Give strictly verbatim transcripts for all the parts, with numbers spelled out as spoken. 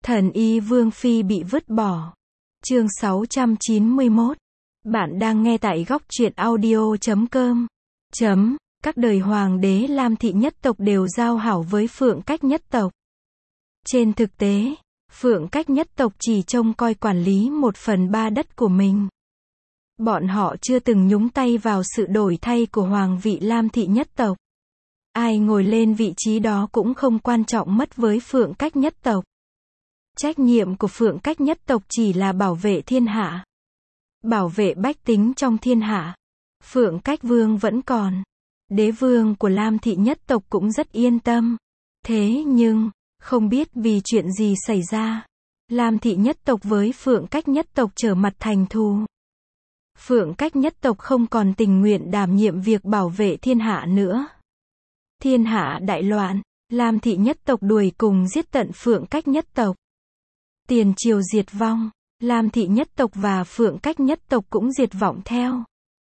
Thần y Vương Phi bị vứt bỏ. Chương sáu trăm chín mươi mốt. Bạn đang nghe tại góc truyện audio chấm com. Chấm. Các đời hoàng đế Lam thị nhất tộc đều giao hảo với Phượng Cách nhất tộc. Trên thực tế, Phượng Cách nhất tộc chỉ trông coi quản lý một phần ba đất của mình. Bọn họ chưa từng nhúng tay vào sự đổi thay của hoàng vị Lam thị nhất tộc. Ai ngồi lên vị trí đó cũng không quan trọng mất với Phượng Cách nhất tộc. Trách nhiệm của Phượng Cách nhất tộc chỉ là bảo vệ thiên hạ, bảo vệ bách tính trong thiên hạ. Phượng Cách vương vẫn còn. Đế vương của Lam thị nhất tộc cũng rất yên tâm. Thế nhưng, không biết vì chuyện gì xảy ra, Lam thị nhất tộc với Phượng Cách nhất tộc trở mặt thành thù. Phượng Cách nhất tộc không còn tình nguyện đảm nhiệm việc bảo vệ thiên hạ nữa. Thiên hạ đại loạn, Lam thị nhất tộc đuổi cùng giết tận Phượng Cách nhất tộc. Tiền triều diệt vong, Lam thị nhất tộc và Phượng Cách nhất tộc cũng diệt vong theo.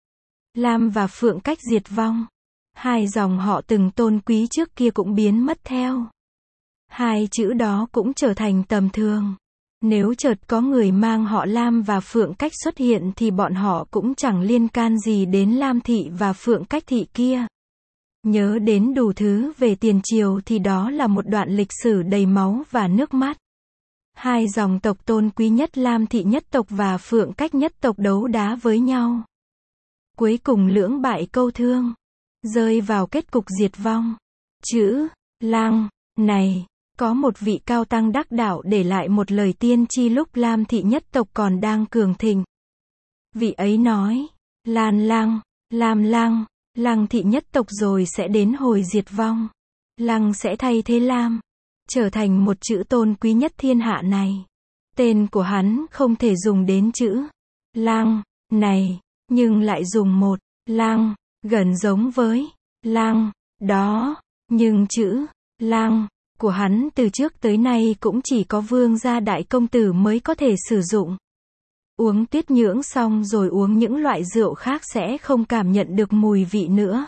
Lam và Phượng Cách diệt vong, hai dòng họ từng tôn quý trước kia cũng biến mất theo. Hai chữ đó cũng trở thành tầm thường. Nếu chợt có người mang họ Lam và Phượng Cách xuất hiện thì bọn họ cũng chẳng liên can gì đến Lam thị và Phượng Cách thị kia. Nhớ đến đủ thứ về tiền triều thì đó là một đoạn lịch sử đầy máu và nước mắt. Hai dòng tộc tôn quý nhất Lam thị nhất tộc và Phượng Cách nhất tộc đấu đá với nhau. Cuối cùng lưỡng bại câu thương, rơi vào kết cục diệt vong. Chữ Lăng này, có một vị cao tăng đắc đạo để lại một lời tiên tri lúc Lam thị nhất tộc còn đang cường thịnh. Vị ấy nói, Lan Lăng, Lam Lăng, Lăng thị nhất tộc rồi sẽ đến hồi diệt vong. Lăng sẽ thay thế Lam, trở thành một chữ tôn quý nhất thiên hạ này. Tên của hắn không thể dùng đến chữ Lăng này, nhưng lại dùng một Lăng gần giống với Lăng đó, nhưng chữ Lăng của hắn từ trước tới nay cũng chỉ có vương gia đại công tử mới có thể sử dụng. Uống tuyết nhưỡng xong rồi uống những loại rượu khác sẽ không cảm nhận được mùi vị nữa.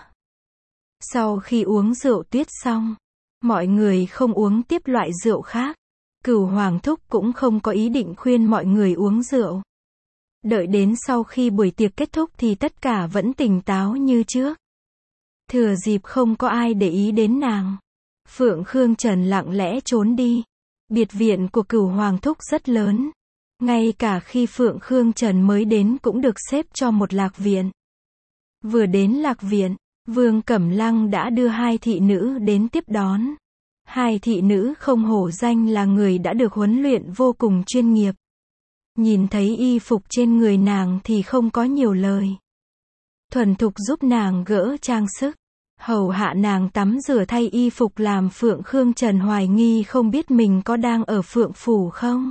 Sau khi uống rượu tuyết xong, mọi người không uống tiếp loại rượu khác. Cửu Hoàng Thúc cũng không có ý định khuyên mọi người uống rượu. Đợi đến sau khi buổi tiệc kết thúc thì tất cả vẫn tỉnh táo như trước. Thừa dịp không có ai để ý đến nàng, Phượng Khương Trần lặng lẽ trốn đi. Biệt viện của Cửu Hoàng Thúc rất lớn. Ngay cả khi Phượng Khương Trần mới đến cũng được xếp cho một lạc viện. Vừa đến lạc viện, Vương Cẩm Lăng đã đưa hai thị nữ đến tiếp đón. Hai thị nữ không hổ danh là người đã được huấn luyện vô cùng chuyên nghiệp. Nhìn thấy y phục trên người nàng thì không có nhiều lời. Thuần thục giúp nàng gỡ trang sức, hầu hạ nàng tắm rửa thay y phục làm Phượng Khương Trần hoài nghi không biết mình có đang ở Phượng Phủ không.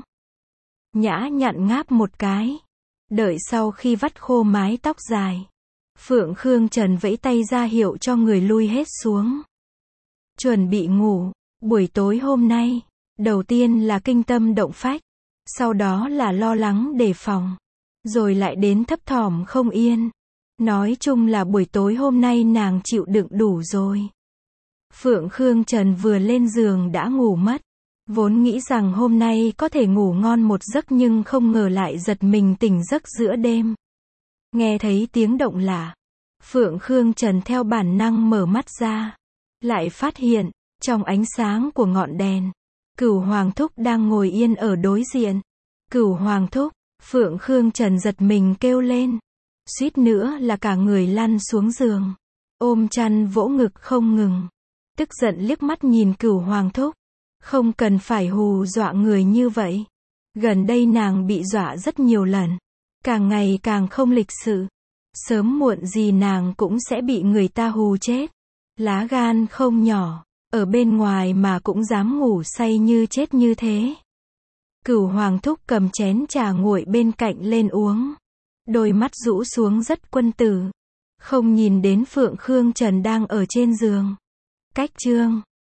Nhã nhặn ngáp một cái. Đợi sau khi vắt khô mái tóc dài, Phượng Khương Trần vẫy tay ra hiệu cho người lui hết xuống. Chuẩn bị ngủ. Buổi tối hôm nay, đầu tiên là kinh tâm động phách, sau đó là lo lắng đề phòng, rồi lại đến thấp thỏm không yên. Nói chung là buổi tối hôm nay nàng chịu đựng đủ rồi. Phượng Khương Trần vừa lên giường đã ngủ mất. Vốn nghĩ rằng hôm nay có thể ngủ ngon một giấc nhưng không ngờ lại giật mình tỉnh giấc giữa đêm. Nghe thấy tiếng động lạ, Phượng Khương Trần theo bản năng mở mắt ra. Lại phát hiện, trong ánh sáng của ngọn đèn, Cửu Hoàng Thúc đang ngồi yên ở đối diện. Cửu Hoàng Thúc, Phượng Khương Trần giật mình kêu lên. Suýt nữa là cả người lăn xuống giường. Ôm chăn vỗ ngực không ngừng. Tức giận liếc mắt nhìn Cửu Hoàng Thúc. Không cần phải hù dọa người như vậy. Gần đây nàng bị dọa rất nhiều lần. Càng ngày càng không lịch sự. Sớm muộn gì nàng cũng sẽ bị người ta hù chết. Lá gan không nhỏ. Ở bên ngoài mà cũng dám ngủ say như chết như thế. Cửu Hoàng Thúc cầm chén trà nguội bên cạnh lên uống. Đôi mắt rũ xuống rất quân tử. Không nhìn đến Phượng Khương Trần đang ở trên giường. Cách chương